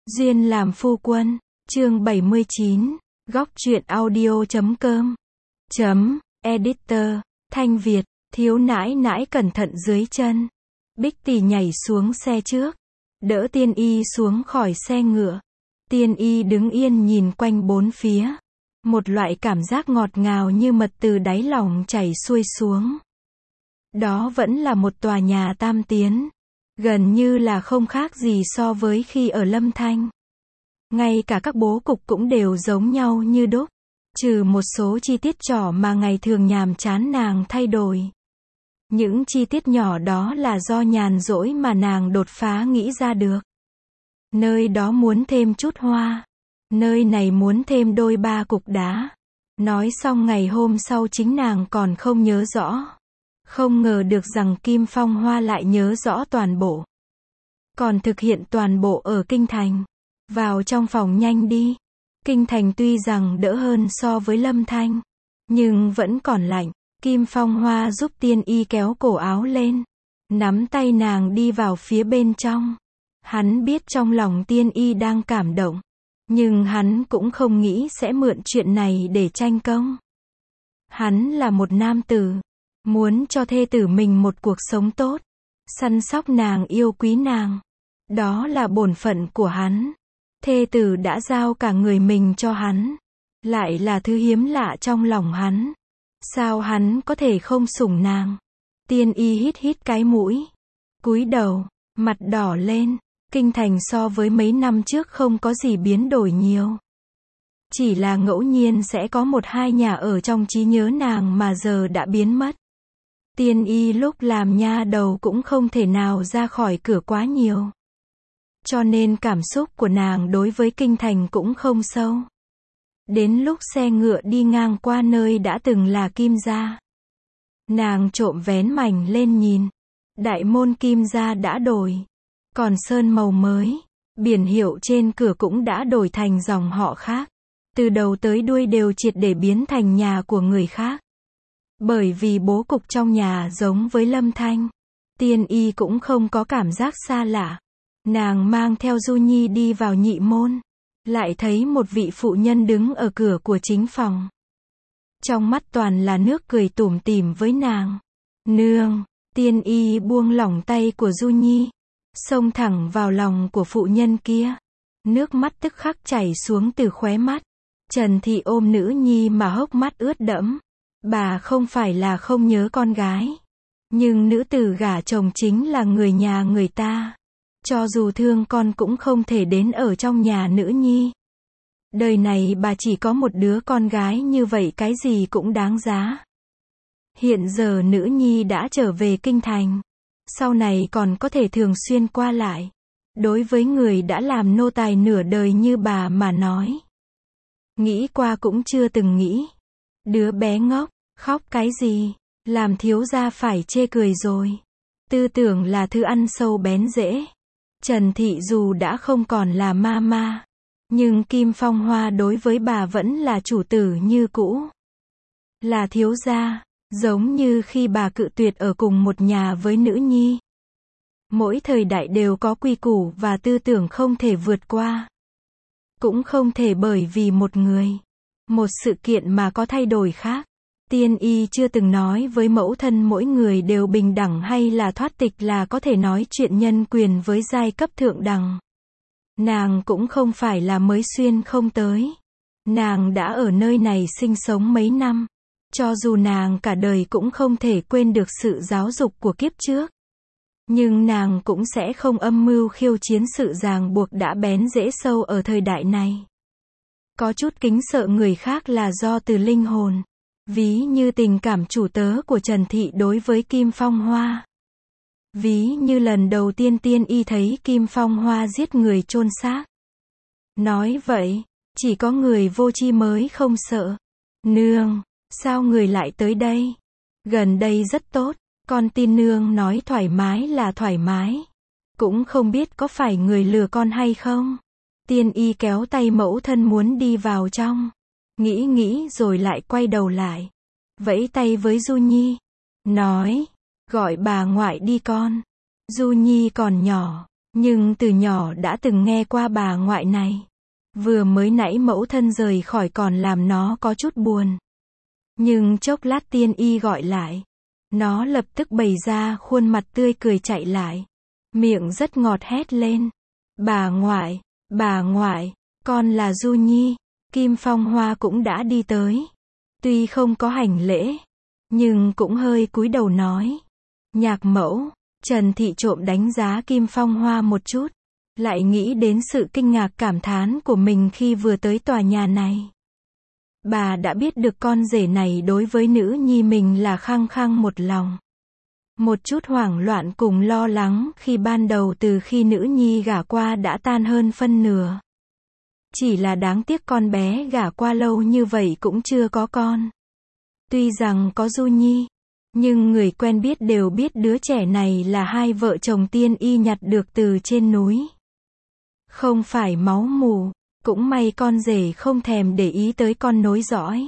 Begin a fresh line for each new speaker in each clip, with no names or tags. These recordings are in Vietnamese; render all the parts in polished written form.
Duyên làm phu quân, chương 79, góc truyện audio.com. Editor, Thanh Việt, thiếu nãi nãi cẩn thận dưới chân. Bích Tỷ nhảy xuống xe trước, đỡ Tiên Y xuống khỏi xe ngựa. Tiên Y đứng yên nhìn quanh bốn phía. Một loại cảm giác ngọt ngào như mật từ đáy lòng chảy xuôi xuống. Đó vẫn là một tòa nhà tam tiến. Gần như là không khác gì so với khi ở Lâm Thanh. Ngay cả các bố cục cũng đều giống nhau như đúc. Trừ một số chi tiết nhỏ mà ngày thường nhàm chán nàng thay đổi. Những chi tiết nhỏ đó là do nhàn rỗi mà nàng đột phá nghĩ ra được. Nơi đó muốn thêm chút hoa. Nơi này muốn thêm đôi ba cục đá. Nói xong ngày hôm sau chính nàng còn không nhớ rõ. Không ngờ được rằng Kim Phong Hoa lại nhớ rõ toàn bộ. Còn thực hiện toàn bộ ở Kinh Thành. Vào trong phòng nhanh đi. Kinh Thành tuy rằng đỡ hơn so với Lâm Thanh. Nhưng vẫn còn lạnh. Kim Phong Hoa giúp Tiên Y kéo cổ áo lên. Nắm tay nàng đi vào phía bên trong. Hắn biết trong lòng Tiên Y đang cảm động. Nhưng hắn cũng không nghĩ sẽ mượn chuyện này để tranh công. Hắn là một nam tử. Muốn cho thê tử mình một cuộc sống tốt. Săn sóc nàng, yêu quý nàng. Đó là bổn phận của hắn. Thê tử đã giao cả người mình cho hắn. Lại là thứ hiếm lạ trong lòng hắn. Sao hắn có thể không sủng nàng? Tiên Y hít hít cái mũi. Cúi đầu, mặt đỏ lên. Kinh Thành so với mấy năm trước không có gì biến đổi nhiều. Chỉ là ngẫu nhiên sẽ có một hai nhà ở trong trí nhớ nàng mà giờ đã biến mất. Tiên Y lúc làm nha đầu cũng không thể nào ra khỏi cửa quá nhiều. Cho nên cảm xúc của nàng đối với Kinh Thành cũng không sâu. Đến lúc xe ngựa đi ngang qua nơi đã từng là Kim gia. Nàng trộm vén mảnh lên nhìn. Đại môn Kim gia đã đổi. Còn sơn màu mới. Biển hiệu trên cửa cũng đã đổi thành dòng họ khác. Từ đầu tới đuôi đều triệt để biến thành nhà của người khác. Bởi vì bố cục trong nhà giống với Lâm Thanh. Tiên Y cũng không có cảm giác xa lạ. Nàng mang theo Du Nhi đi vào nhị môn. Lại thấy một vị phụ nhân đứng ở cửa của chính phòng. Trong mắt toàn là nước cười tủm tỉm với nàng. Nương, Tiên Y buông lỏng tay của Du Nhi. Xông thẳng vào lòng của phụ nhân kia. Nước mắt tức khắc chảy xuống từ khóe mắt. Trần Thị ôm nữ nhi mà hốc mắt ướt đẫm. Bà không phải là không nhớ con gái. Nhưng nữ tử gả chồng chính là người nhà người ta. Cho dù thương con cũng không thể đến ở trong nhà nữ nhi. Đời này bà chỉ có một đứa con gái như vậy cái gì cũng đáng giá. Hiện giờ nữ nhi đã trở về Kinh Thành. Sau này còn có thể thường xuyên qua lại. Đối với người đã làm nô tài nửa đời như bà mà nói. Nghĩ qua cũng chưa từng nghĩ. Đứa bé ngốc, khóc cái gì? Làm thiếu gia phải chê cười rồi. Tư tưởng là thứ ăn sâu bén rễ. Trần Thị dù đã không còn là ma. Nhưng Kim Phong Hoa đối với bà vẫn là chủ tử như cũ. Là thiếu gia. Giống như khi bà cự tuyệt ở cùng một nhà với nữ nhi. Mỗi thời đại đều có quy củ và tư tưởng không thể vượt qua. Cũng không thể bởi vì một người, một sự kiện mà có thay đổi khác. Tiên Y chưa từng nói với mẫu thân mỗi người đều bình đẳng hay là thoát tịch là có thể nói chuyện nhân quyền với giai cấp thượng đẳng. Nàng cũng không phải là mới xuyên không tới. Nàng đã ở nơi này sinh sống mấy năm. Cho dù nàng cả đời cũng không thể quên được sự giáo dục của kiếp trước. Nhưng nàng cũng sẽ không âm mưu khiêu chiến sự ràng buộc đã bén rễ sâu ở thời đại này. Có chút kính sợ người khác là do từ linh hồn. Ví như tình cảm chủ tớ của Trần Thị đối với Kim Phong Hoa. Ví như lần đầu tiên Tiên Y thấy Kim Phong Hoa giết người chôn xác. Nói vậy, chỉ có người vô tri mới không sợ. Nương, sao người lại tới đây? Gần đây rất tốt, con tin nương nói thoải mái là thoải mái. Cũng không biết có phải người lừa con hay không? Tiên Y kéo tay mẫu thân muốn đi vào trong. Nghĩ rồi lại quay đầu lại. Vẫy tay với Du Nhi. Nói, gọi bà ngoại đi con. Du Nhi còn nhỏ. Nhưng từ nhỏ đã từng nghe qua bà ngoại này. Vừa mới nãy mẫu thân rời khỏi còn làm nó có chút buồn. Nhưng chốc lát Tiên Y gọi lại. Nó lập tức bày ra khuôn mặt tươi cười chạy lại. Miệng rất ngọt hét lên. Bà ngoại, con là Du Nhi. Kim Phong Hoa cũng đã đi tới. Tuy không có hành lễ, nhưng cũng hơi cúi đầu nói. Nhạc mẫu, Trần Thị trộm đánh giá Kim Phong Hoa một chút. Lại nghĩ đến sự kinh ngạc cảm thán của mình khi vừa tới tòa nhà này. Bà đã biết được con rể này đối với nữ nhi mình là khăng khăng một lòng. Một chút hoảng loạn cùng lo lắng khi ban đầu từ khi nữ nhi gả qua đã tan hơn phân nửa. Chỉ là đáng tiếc con bé gả qua lâu như vậy cũng chưa có con. Tuy rằng có Du Nhi, nhưng người quen biết đều biết đứa trẻ này là hai vợ chồng Tiên Y nhặt được từ trên núi. Không phải máu mù, cũng may con rể không thèm để ý tới con nối dõi.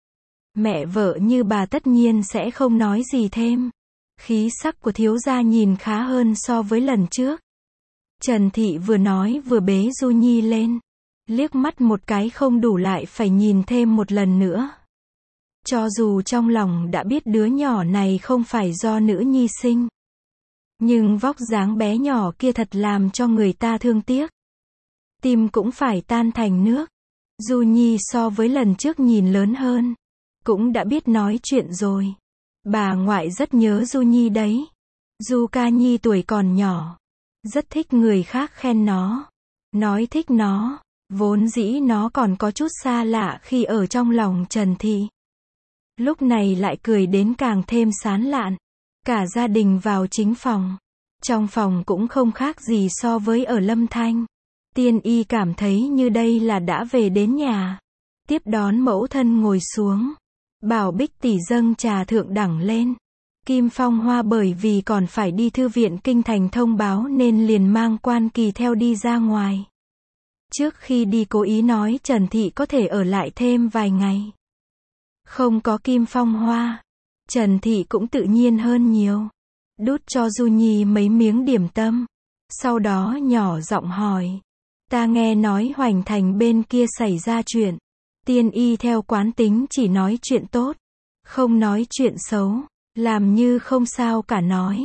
Mẹ vợ như bà tất nhiên sẽ không nói gì thêm. Khí sắc của thiếu gia nhìn khá hơn so với lần trước. Trần Thị vừa nói vừa bế Du Nhi lên. Liếc mắt một cái không đủ lại phải nhìn thêm một lần nữa. Cho dù trong lòng đã biết đứa nhỏ này không phải do nữ nhi sinh. Nhưng vóc dáng bé nhỏ kia thật làm cho người ta thương tiếc. Tim cũng phải tan thành nước. Du Nhi so với lần trước nhìn lớn hơn. Cũng đã biết nói chuyện rồi. Bà ngoại rất nhớ Du Nhi đấy. Du Ca Nhi tuổi còn nhỏ. Rất thích người khác khen nó. Nói thích nó. Vốn dĩ nó còn có chút xa lạ khi ở trong lòng Trần Thị. Lúc này lại cười đến càng thêm sán lạn. Cả gia đình vào chính phòng. Trong phòng cũng không khác gì so với ở Lâm Thanh. Tiên Y cảm thấy như đây là đã về đến nhà. Tiếp đón mẫu thân ngồi xuống. Bảo Bích tỷ dâng trà thượng đẳng lên. Kim Phong Hoa bởi vì còn phải đi thư viện kinh thành thông báo nên liền mang Quan Kỳ theo đi ra ngoài. Trước khi đi cố ý nói Trần Thị có thể ở lại thêm vài ngày. Không có Kim Phong Hoa, Trần Thị cũng tự nhiên hơn nhiều. Đút cho Du Nhi mấy miếng điểm tâm. Sau đó nhỏ giọng hỏi. Ta nghe nói Hoành Thành bên kia xảy ra chuyện. Tiên Y theo quán tính chỉ nói chuyện tốt. Không nói chuyện xấu. Làm như không sao cả nói.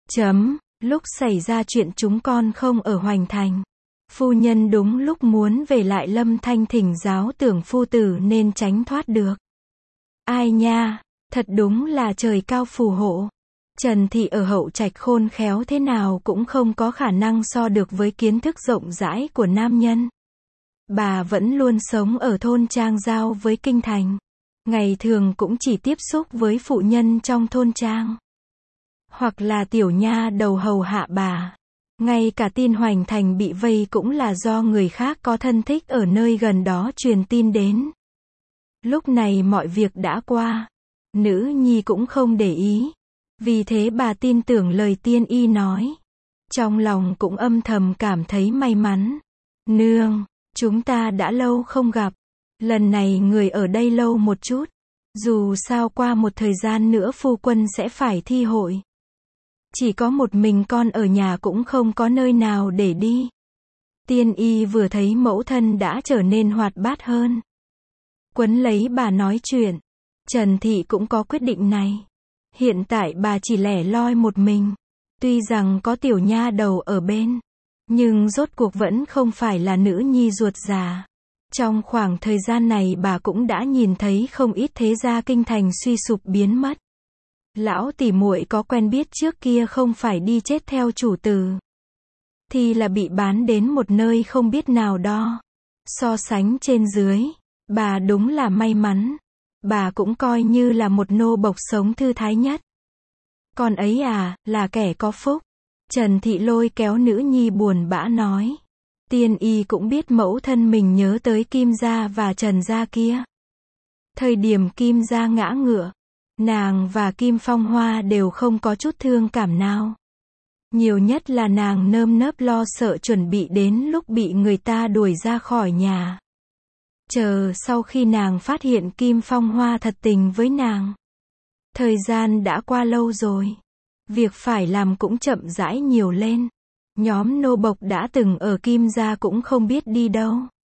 Lúc xảy ra chuyện chúng con không ở Hoành Thành. Phu nhân đúng lúc muốn về lại Lâm Thanh thỉnh giáo tưởng phu tử nên tránh thoát được. Ai nha, thật đúng là trời cao phù hộ. Trần Thị ở Hậu Trạch khôn khéo thế nào cũng không có khả năng so được với kiến thức rộng rãi của nam nhân. Bà vẫn luôn sống ở thôn trang giao với kinh thành. Ngày thường cũng chỉ tiếp xúc với phụ nhân trong thôn trang. Hoặc là tiểu nha đầu hầu hạ bà. Ngay cả tin Hoành Thành bị vây cũng là do người khác có thân thích ở nơi gần đó truyền tin đến. Lúc này mọi việc đã qua. Nữ nhi cũng không để ý. Vì thế bà tin tưởng lời Tiên Y nói. Trong lòng cũng âm thầm cảm thấy may mắn. Nương, chúng ta đã lâu không gặp. Lần này người ở đây lâu một chút. Dù sao qua một thời gian nữa phu quân sẽ phải thi hội. Chỉ có một mình con ở nhà cũng không có nơi nào để đi. Tiên Y vừa thấy mẫu thân đã trở nên hoạt bát hơn. Quấn lấy bà nói chuyện. Trần Thị cũng có quyết định này. Hiện tại bà chỉ lẻ loi một mình. Tuy rằng có tiểu nha đầu ở bên. Nhưng rốt cuộc vẫn không phải là nữ nhi ruột già. Trong khoảng thời gian này bà cũng đã nhìn thấy không ít thế gia kinh thành suy sụp biến mất. Lão tỷ muội có quen biết trước kia không phải đi chết theo chủ tử. Thì là bị bán đến một nơi không biết nào đó. So sánh trên dưới, bà đúng là may mắn. Bà cũng coi như là một nô bộc sống thư thái nhất. Con ấy à, là kẻ có phúc. Trần Thị lôi kéo nữ nhi buồn bã nói. Tiên Y cũng biết mẫu thân mình nhớ tới Kim gia và Trần gia kia. Thời điểm Kim gia ngã ngựa, nàng và Kim Phong Hoa đều không có chút thương cảm nào. Nhiều nhất là nàng nơm nớp lo sợ chuẩn bị đến lúc bị người ta đuổi ra khỏi nhà. Chờ sau khi nàng phát hiện Kim Phong Hoa thật tình với nàng. Thời gian đã qua lâu rồi. Việc phải làm cũng chậm rãi nhiều lên. Nhóm nô bộc đã từng ở Kim gia cũng không biết đi đâu.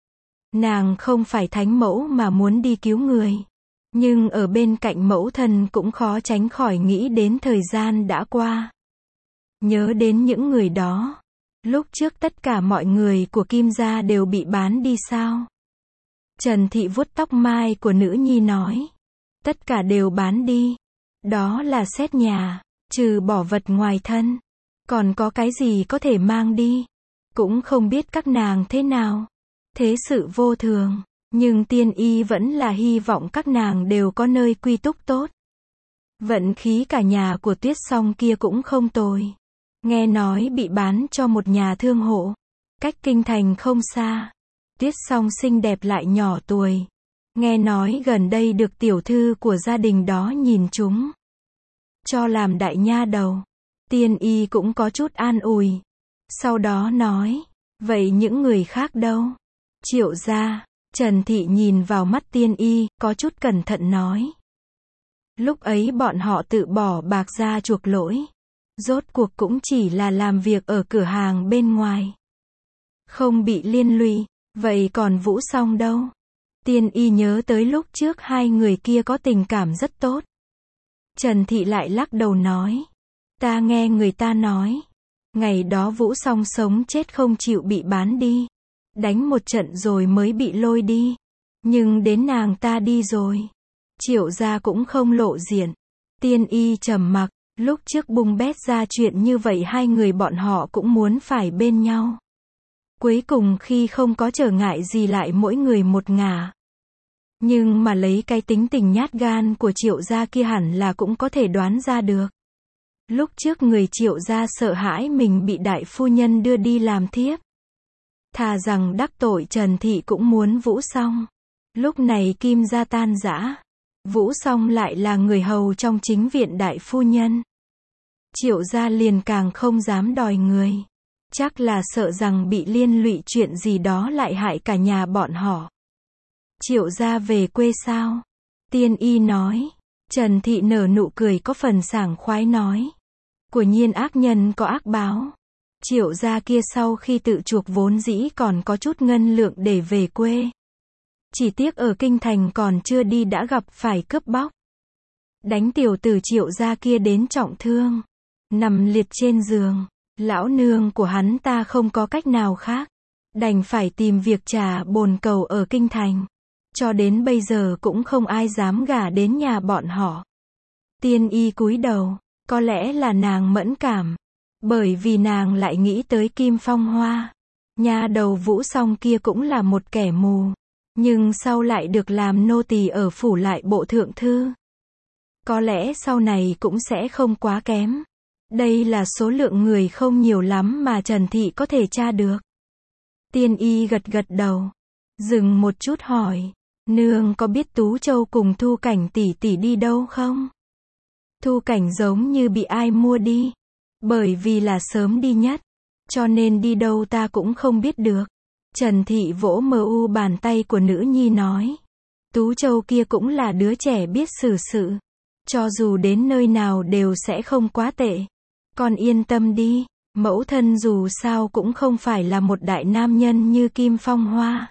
Nàng không phải thánh mẫu mà muốn đi cứu người. Nhưng ở bên cạnh mẫu thân cũng khó tránh khỏi nghĩ đến thời gian đã qua. Nhớ đến những người đó. Lúc trước tất cả mọi người của Kim gia đều bị bán đi sao? Trần Thị vuốt tóc mai của nữ nhi nói. Tất cả đều bán đi. Đó là xét nhà, trừ bỏ vật ngoài thân. Còn có cái gì có thể mang đi? Cũng không biết các nàng thế nào. Thế sự vô thường. Nhưng tiên y vẫn là hy vọng các nàng đều có nơi quy túc tốt. Vận khí cả nhà của Tuyết Song kia cũng không tồi. Nghe nói bị bán cho một nhà thương hộ. Cách kinh thành không xa. Tuyết Song xinh đẹp lại nhỏ tuổi. Nghe nói gần đây được tiểu thư của gia đình đó nhìn chúng. Cho làm đại nha đầu. Tiên y cũng có chút an ủi. Sau đó nói. Vậy những người khác đâu? Triệu gia. Trần Thị nhìn vào mắt tiên y, có chút cẩn thận nói. Lúc ấy bọn họ tự bỏ bạc ra chuộc lỗi. Rốt cuộc cũng chỉ là làm việc ở cửa hàng bên ngoài. Không bị liên lụy. Vậy còn Vũ Song đâu? Tiên y nhớ tới lúc trước hai người kia có tình cảm rất tốt. Trần Thị lại lắc đầu nói. Ta nghe người ta nói. Ngày đó Vũ Song sống chết không chịu bị bán đi. Đánh một trận rồi mới bị lôi đi. Nhưng đến nàng ta đi rồi. Triệu gia cũng không lộ diện. Tiên y trầm mặc. Lúc trước bung bét ra chuyện như vậy hai người bọn họ cũng muốn phải bên nhau. Cuối cùng khi không có trở ngại gì lại mỗi người một ngả. Nhưng mà lấy cái tính tình nhát gan của Triệu gia kia hẳn là cũng có thể đoán ra được. Lúc trước người Triệu gia sợ hãi mình bị đại phu nhân đưa đi làm thiếp. Thà rằng đắc tội Trần Thị cũng muốn Vũ Song. Lúc này Kim gia tan rã. Vũ Song lại là người hầu trong chính viện đại phu nhân. Triệu gia liền càng không dám đòi người. Chắc là sợ rằng bị liên lụy chuyện gì đó lại hại cả nhà bọn họ. Triệu gia về quê sao? Tiên y nói. Trần Thị nở nụ cười có phần sảng khoái nói. Của nhiên ác nhân có ác báo. Triệu gia kia sau khi tự chuộc vốn dĩ còn có chút ngân lượng để về quê. Chỉ tiếc ở kinh thành còn chưa đi đã gặp phải cướp bóc. Đánh tiểu tử Triệu gia kia đến trọng thương. Nằm liệt trên giường. Lão nương của hắn ta không có cách nào khác. Đành phải tìm việc trả bồn cầu ở kinh thành. Cho đến bây giờ cũng không ai dám gả đến nhà bọn họ. Tiên y cúi đầu. Có lẽ là nàng mẫn cảm. Bởi vì nàng lại nghĩ tới Kim Phong Hoa. Nhà đầu Vũ Song kia cũng là một kẻ mù. Nhưng sau lại được làm nô tỳ ở phủ lại bộ thượng thư. Có lẽ sau này cũng sẽ không quá kém. Đây là số lượng người không nhiều lắm mà Trần Thị có thể tra được. Tiên y gật gật đầu. Dừng một chút hỏi. Nương có biết Tú Châu cùng Thu Cảnh tỷ tỷ đi đâu không? Thu Cảnh giống như bị ai mua đi. Bởi vì là sớm đi nhất. Cho nên đi đâu ta cũng không biết được. Trần Thị vỗ mu bàn tay của nữ nhi nói. Tú Châu kia cũng là đứa trẻ biết xử sự. Cho dù đến nơi nào đều sẽ không quá tệ. Con yên tâm đi. Mẫu thân dù sao cũng không phải là một đại nam nhân như Kim Phong Hoa.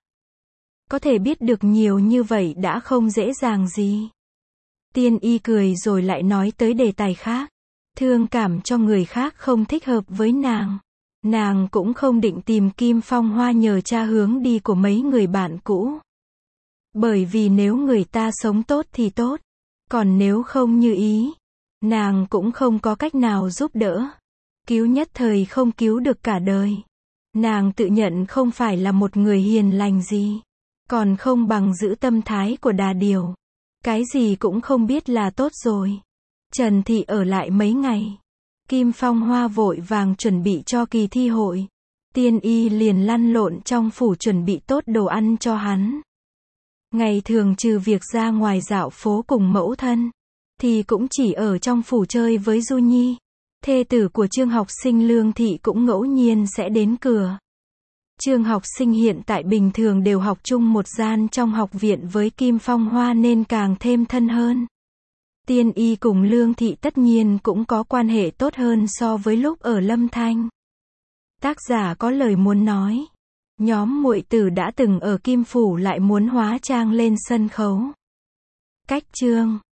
Có thể biết được nhiều như vậy đã không dễ dàng gì. Tiên y cười rồi lại nói tới đề tài khác. Thương cảm cho người khác không thích hợp với nàng. Nàng cũng không định tìm Kim Phong Hoa nhờ tra hướng đi của mấy người bạn cũ. Bởi vì nếu người ta sống tốt thì tốt. Còn nếu không như ý, nàng cũng không có cách nào giúp đỡ. Cứu nhất thời không cứu được cả đời. Nàng tự nhận không phải là một người hiền lành gì. Còn không bằng giữ tâm thái của đà điểu. Cái gì cũng không biết là tốt rồi. Trần Thị ở lại mấy ngày. Kim Phong Hoa vội vàng chuẩn bị cho kỳ thi hội. Tiên y liền lăn lộn trong phủ chuẩn bị tốt đồ ăn cho hắn. Ngày thường trừ việc ra ngoài dạo phố cùng mẫu thân, thì cũng chỉ ở trong phủ chơi với Du Nhi. Thê tử của Trương học sinh Lương Thị cũng ngẫu nhiên sẽ đến cửa. Trương học sinh hiện tại bình thường đều học chung một gian trong học viện với Kim Phong Hoa nên càng thêm thân hơn. Tiên y cùng Lương Thị tất nhiên cũng có quan hệ tốt hơn so với lúc ở Lâm Thanh. Tác giả có lời muốn nói. Nhóm muội tử đã từng ở Kim Phủ lại muốn hóa trang lên sân khấu. Cách chương